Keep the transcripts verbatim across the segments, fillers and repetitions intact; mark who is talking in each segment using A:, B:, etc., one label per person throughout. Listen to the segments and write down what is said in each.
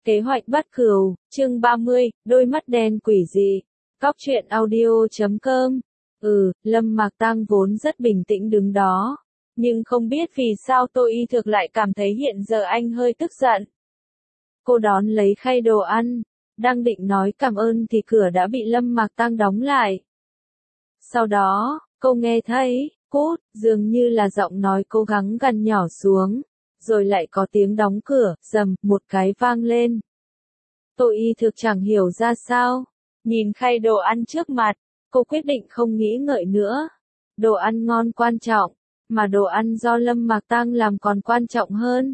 A: Kế hoạch bắt cừu, chương ba mươi, đôi mắt đen quỷ dị. Cóc truyện audio chấm com. Ừ, Lâm Mạc Tăng vốn rất bình tĩnh đứng đó. Nhưng không biết vì sao Tô Y Thực lại cảm thấy hiện giờ anh hơi tức giận. Cô đón lấy khay đồ ăn, đang định nói cảm ơn thì cửa đã bị Lâm Mạc Tăng đóng lại. Sau đó, cô nghe thấy, cút, dường như là giọng nói cố gắng gằn nhỏ xuống. Rồi lại có tiếng đóng cửa, rầm, một cái vang lên. Tô Y Thực chẳng hiểu ra sao. Nhìn khay đồ ăn trước mặt, cô quyết định không nghĩ ngợi nữa. Đồ ăn ngon quan trọng, mà đồ ăn do Lâm Mạc Tăng làm còn quan trọng hơn.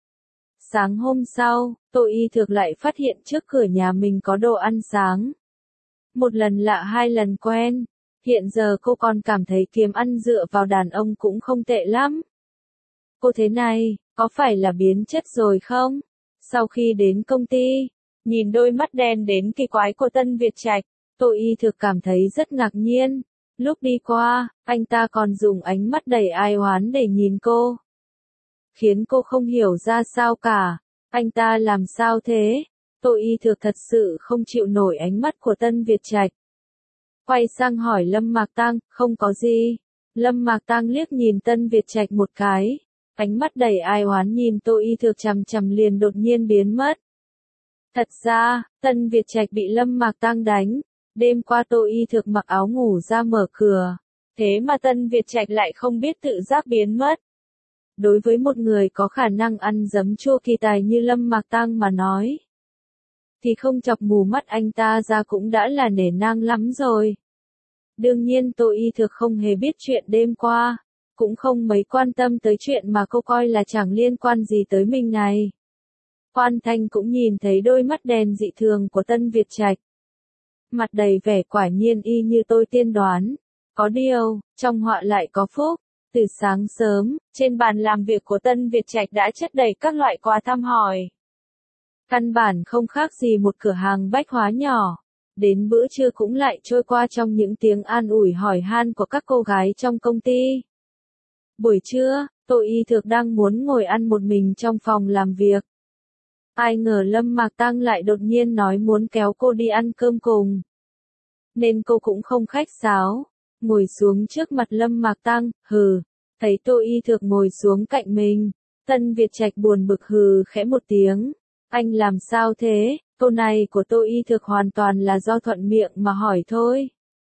A: Sáng hôm sau, Tô Y Thực lại phát hiện trước cửa nhà mình có đồ ăn sáng. Một lần lạ hai lần quen, hiện giờ cô còn cảm thấy kiếm ăn dựa vào đàn ông cũng không tệ lắm. Cô thế này, có phải là biến chất rồi không? Sau khi đến công ty, nhìn đôi mắt đen đến kỳ quái của Tân Việt Trạch, Tô Y Thực cảm thấy rất ngạc nhiên. Lúc đi qua, anh ta còn dùng ánh mắt đầy ai oán để nhìn cô. Khiến cô không hiểu ra sao cả. Anh ta làm sao thế? Tô Y Thực thật sự không chịu nổi ánh mắt của Tân Việt Trạch. Quay sang hỏi Lâm Mạc Tăng, không có gì. Lâm Mạc Tăng liếc nhìn Tân Việt Trạch một cái. Ánh mắt đầy ai oán nhìn Tô Y Thực chằm chằm liền đột nhiên biến mất. Thật ra, Tân Việt Trạch bị Lâm Mạc Tăng đánh. Đêm qua Tô Y Thực mặc áo ngủ ra mở cửa. Thế mà Tân Việt Trạch lại không biết tự giác biến mất. Đối với một người có khả năng ăn giấm chua kỳ tài như Lâm Mạc Tăng mà nói, thì không chọc mù mắt anh ta ra cũng đã là nể nang lắm rồi. Đương nhiên Tô Y Thực không hề biết chuyện đêm qua. Cũng không mấy quan tâm tới chuyện mà cô coi là chẳng liên quan gì tới mình này. Quan Thanh cũng nhìn thấy đôi mắt đen dị thường của Tân Việt Trạch. Mặt đầy vẻ quả nhiên y như tôi tiên đoán. Có điều, trong họa lại có phúc. Từ sáng sớm, trên bàn làm việc của Tân Việt Trạch đã chất đầy các loại quà thăm hỏi. Căn bản không khác gì một cửa hàng bách hóa nhỏ. Đến bữa trưa cũng lại trôi qua trong những tiếng an ủi hỏi han của các cô gái trong công ty. Buổi trưa, Tô Y Thực đang muốn ngồi ăn một mình trong phòng làm việc. Ai ngờ Lâm Mạc Tăng lại đột nhiên nói muốn kéo cô đi ăn cơm cùng. Nên cô cũng không khách sáo, ngồi xuống trước mặt Lâm Mạc Tăng, hừ. Thấy Tô Y Thực ngồi xuống cạnh mình, Tân Việt Trạch buồn bực hừ khẽ một tiếng. Anh làm sao thế? Câu này của Tô Y Thực hoàn toàn là do thuận miệng mà hỏi thôi.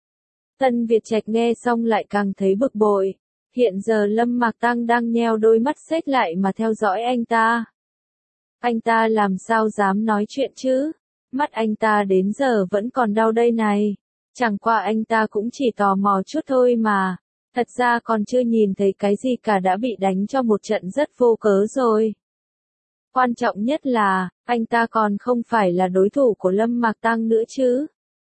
A: Tân Việt Trạch nghe xong lại càng thấy bực bội. Hiện giờ Lâm Mạc Tăng đang nheo đôi mắt xếch lại mà theo dõi anh ta. Anh ta làm sao dám nói chuyện chứ? Mắt anh ta đến giờ vẫn còn đau đây này. Chẳng qua anh ta cũng chỉ tò mò chút thôi mà. Thật ra còn chưa nhìn thấy cái gì cả đã bị đánh cho một trận rất vô cớ rồi. Quan trọng nhất là, anh ta còn không phải là đối thủ của Lâm Mạc Tăng nữa chứ.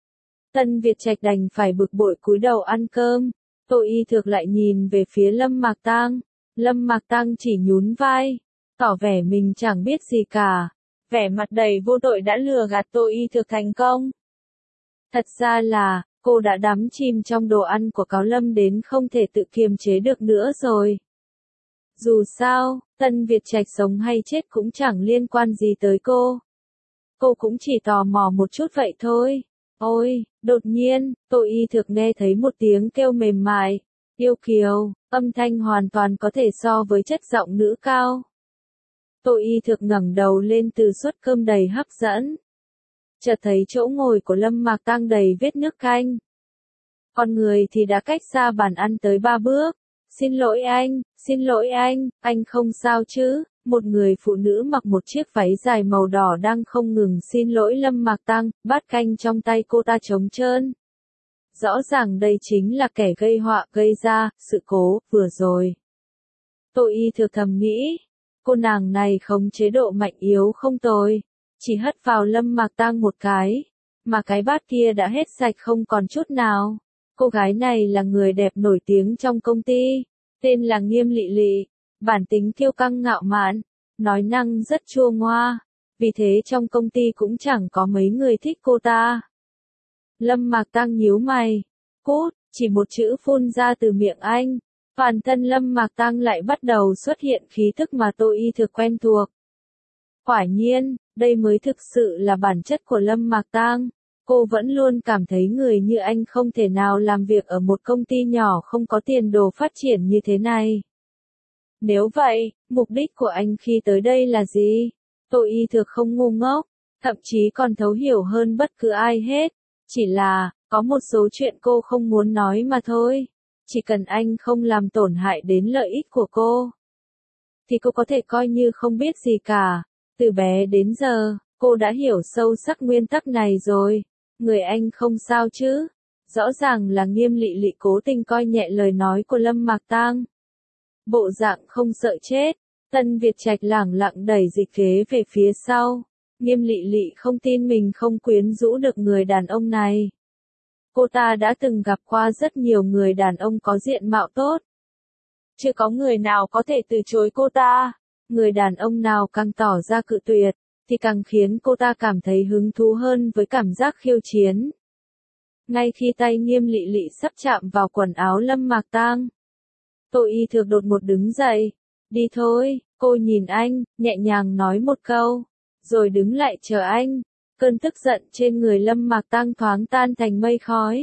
A: Tân Việt Trạch đành phải bực bội cúi đầu ăn cơm. Tô Y Thực lại nhìn về phía Lâm Mạc Tăng. Lâm Mạc Tăng chỉ nhún vai, tỏ vẻ mình chẳng biết gì cả. Vẻ mặt đầy vô tội đã lừa gạt Tô Y Thực thành công. Thật ra là, cô đã đắm chìm trong đồ ăn của Cáo Lâm đến không thể tự kiềm chế được nữa rồi. Dù sao, Tân Việt Trạch sống hay chết cũng chẳng liên quan gì tới cô. Cô cũng chỉ tò mò một chút vậy thôi. Ôi, đột nhiên, Tô Y Thực nghe thấy một tiếng kêu mềm mại, yêu kiều, âm thanh hoàn toàn có thể so với chất giọng nữ cao. Tô Y Thực ngẩng đầu lên từ suất cơm đầy hấp dẫn. Chợt thấy chỗ ngồi của Lâm Mạc Tăng đầy vết nước canh. Con người thì đã cách xa bàn ăn tới ba bước. Xin lỗi anh, xin lỗi anh, anh không sao chứ? Một người phụ nữ mặc một chiếc váy dài màu đỏ đang không ngừng xin lỗi Lâm Mạc Tăng, bát canh trong tay cô ta trống trơn. Rõ ràng đây chính là kẻ gây họa gây ra, sự cố, vừa rồi. Tô Y Thực thầm nghĩ, cô nàng này không chế độ mạnh yếu không tồi, chỉ hất vào Lâm Mạc Tăng một cái, mà cái bát kia đã hết sạch không còn chút nào. Cô gái này là người đẹp nổi tiếng trong công ty, tên là Nghiêm Lị Lị, bản tính kiêu căng ngạo mạn, nói năng rất chua ngoa, vì thế trong công ty cũng chẳng có mấy người thích cô ta. Lâm Mạc Tăng nhíu mày, cút, chỉ một chữ phun ra từ miệng anh, toàn thân Lâm Mạc Tăng lại bắt đầu xuất hiện khí thức mà Tô Y Thực quen thuộc. Quả nhiên, đây mới thực sự là bản chất của Lâm Mạc Tang. Cô vẫn luôn cảm thấy người như anh không thể nào làm việc ở một công ty nhỏ không có tiền đồ phát triển như thế này. Nếu vậy, mục đích của anh khi tới đây là gì? Tô Y Thược không ngu ngốc, thậm chí còn thấu hiểu hơn bất cứ ai hết. Chỉ là, có một số chuyện cô không muốn nói mà thôi. Chỉ cần anh không làm tổn hại đến lợi ích của cô, thì cô có thể coi như không biết gì cả. Từ bé đến giờ, cô đã hiểu sâu sắc nguyên tắc này rồi. Người anh không sao chứ? Rõ ràng là Nghiêm Lị Lị cố tình coi nhẹ lời nói của Lâm Mạc Tang. Bộ dạng không sợ chết, Tân Việt Trạch lẳng lặng đẩy dịch ghế về phía sau. Nghiêm Lị Lị không tin mình không quyến rũ được người đàn ông này. Cô ta đã từng gặp qua rất nhiều người đàn ông có diện mạo tốt. Chưa có người nào có thể từ chối cô ta. Người đàn ông nào càng tỏ ra cự tuyệt, thì càng khiến cô ta cảm thấy hứng thú hơn với cảm giác khiêu chiến. Ngay khi tay Nghiêm Lị Lị sắp chạm vào quần áo Lâm Mạc Tang, Tô Y Thược đột ngột đứng dậy. Đi thôi, cô nhìn anh, nhẹ nhàng nói một câu, rồi đứng lại chờ anh. Cơn tức giận trên người Lâm Mạc Tang thoáng tan thành mây khói.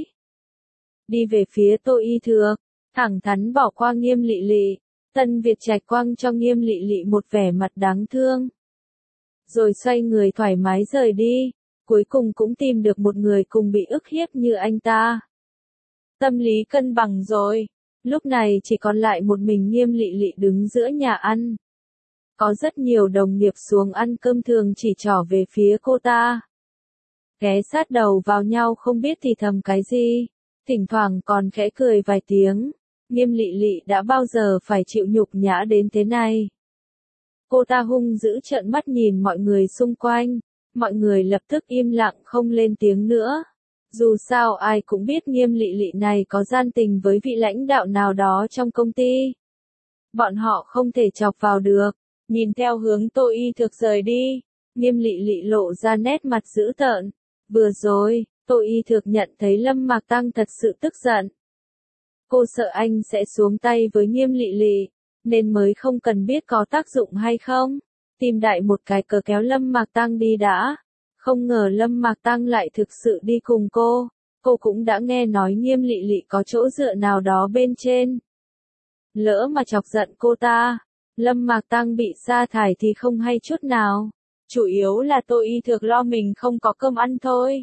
A: Đi về phía Tô Y Thược, thẳng thắn bỏ qua Nghiêm Lị Lị. Tân Việt Trạch quăng cho Nghiêm Lị Lị một vẻ mặt đáng thương. Rồi xoay người thoải mái rời đi. Cuối cùng cũng tìm được một người cùng bị ức hiếp như anh ta. Tâm lý cân bằng rồi. Lúc này chỉ còn lại một mình Nghiêm Lị Lị đứng giữa nhà ăn. Có rất nhiều đồng nghiệp xuống ăn cơm thường chỉ trỏ về phía cô ta. Ghé sát đầu vào nhau không biết thì thầm cái gì. Thỉnh thoảng còn khẽ cười vài tiếng. Nghiêm Lị Lị đã bao giờ phải chịu nhục nhã đến thế này. Cô ta hung dữ trợn mắt nhìn mọi người xung quanh. Mọi người lập tức im lặng không lên tiếng nữa. Dù sao ai cũng biết Nghiêm Lị Lị này có gian tình với vị lãnh đạo nào đó trong công ty. Bọn họ không thể chọc vào được. Nhìn theo hướng Tô Y Thược rời đi, Nghiêm Lị Lị lộ ra nét mặt dữ tợn. Vừa rồi, Tô Y Thược nhận thấy Lâm Mạc Tang thật sự tức giận. Cô sợ anh sẽ xuống tay với Nghiêm Lị Lị, nên mới không cần biết có tác dụng hay không. Tìm đại một cái cờ kéo Lâm Mạc Tang đi đã. Không ngờ Lâm Mạc Tang lại thực sự đi cùng cô. Cô cũng đã nghe nói Nghiêm Lị Lị có chỗ dựa nào đó bên trên. Lỡ mà chọc giận cô ta, Lâm Mạc Tang bị sa thải thì không hay chút nào. Chủ yếu là Tô Y Thược lo mình không có cơm ăn thôi.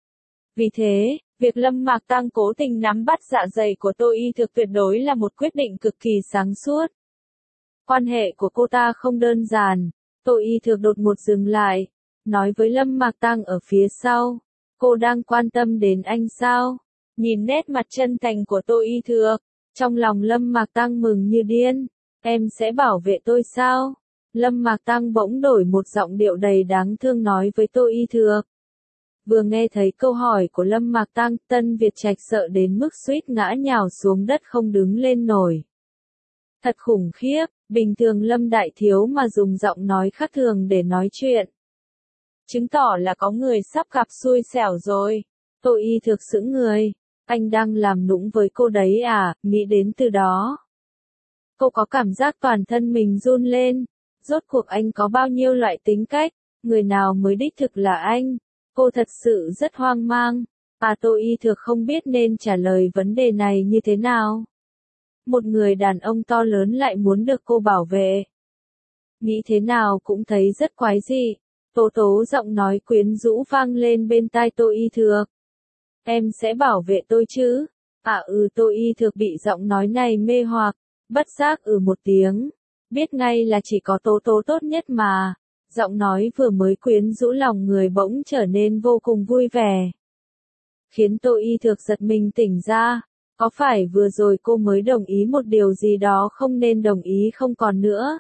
A: Vì thế, việc Lâm Mạc Tang cố tình nắm bắt dạ dày của Tô Y Thược tuyệt đối là một quyết định cực kỳ sáng suốt. Quan hệ của cô ta không đơn giản. Tô Y Thược đột ngột dừng lại, nói với Lâm Mạc Tang ở phía sau. Cô đang quan tâm đến anh sao? Nhìn nét mặt chân thành của Tô Y Thược, trong lòng Lâm Mạc Tang mừng như điên. Em sẽ bảo vệ tôi sao? Lâm Mạc Tang bỗng đổi một giọng điệu đầy đáng thương nói với Tô Y Thược. Vừa nghe thấy câu hỏi của Lâm Mạc Tang, Tân Việt Trạch sợ đến mức suýt ngã nhào xuống đất không đứng lên nổi. Thật khủng khiếp, bình thường Lâm Đại Thiếu mà dùng giọng nói khác thường để nói chuyện. Chứng tỏ là có người sắp gặp xui xẻo rồi. Tô Y Thược sững người. Anh đang làm nũng với cô đấy à, nghĩ đến từ đó. Cô có cảm giác toàn thân mình run lên. Rốt cuộc anh có bao nhiêu loại tính cách, người nào mới đích thực là anh? Cô thật sự rất hoang mang. À Tô Y Thược không biết nên trả lời vấn đề này như thế nào. Một người đàn ông to lớn lại muốn được cô bảo vệ. Nghĩ thế nào cũng thấy rất quái dị. Tố tố giọng nói quyến rũ vang lên bên tai Tô Y Thược. Em sẽ bảo vệ tôi chứ? À ừ Tô Y Thược bị giọng nói này mê hoặc, bất giác ừ một tiếng. Biết ngay là chỉ có tố tố tốt nhất mà. Giọng nói vừa mới quyến rũ lòng người bỗng trở nên vô cùng vui vẻ. Khiến Tô Y Thược giật mình tỉnh ra. Có phải vừa rồi cô mới đồng ý một điều gì đó không nên đồng ý không còn nữa?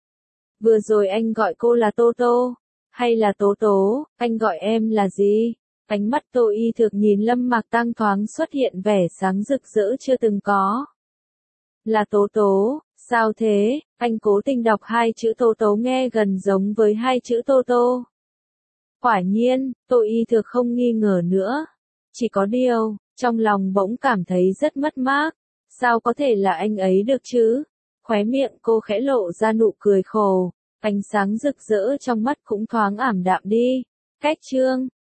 A: Vừa rồi anh gọi cô là Tô Tô, hay là Tố Tố, anh gọi em là gì? Ánh mắt Tô Y Thược nhìn Lâm Mạc Tang thoáng xuất hiện vẻ sáng rực rỡ chưa từng có. Là Tố Tố, sao thế? Anh cố tình đọc hai chữ Tố Tố nghe gần giống với hai chữ Tô Tô. Quả nhiên, Tô Y Thược không nghi ngờ nữa. Chỉ có điều, trong lòng bỗng cảm thấy rất mất mát. Sao có thể là anh ấy được chứ? Khóe miệng cô khẽ lộ ra nụ cười khổ. Ánh sáng rực rỡ trong mắt cũng thoáng ảm đạm đi. Cách chương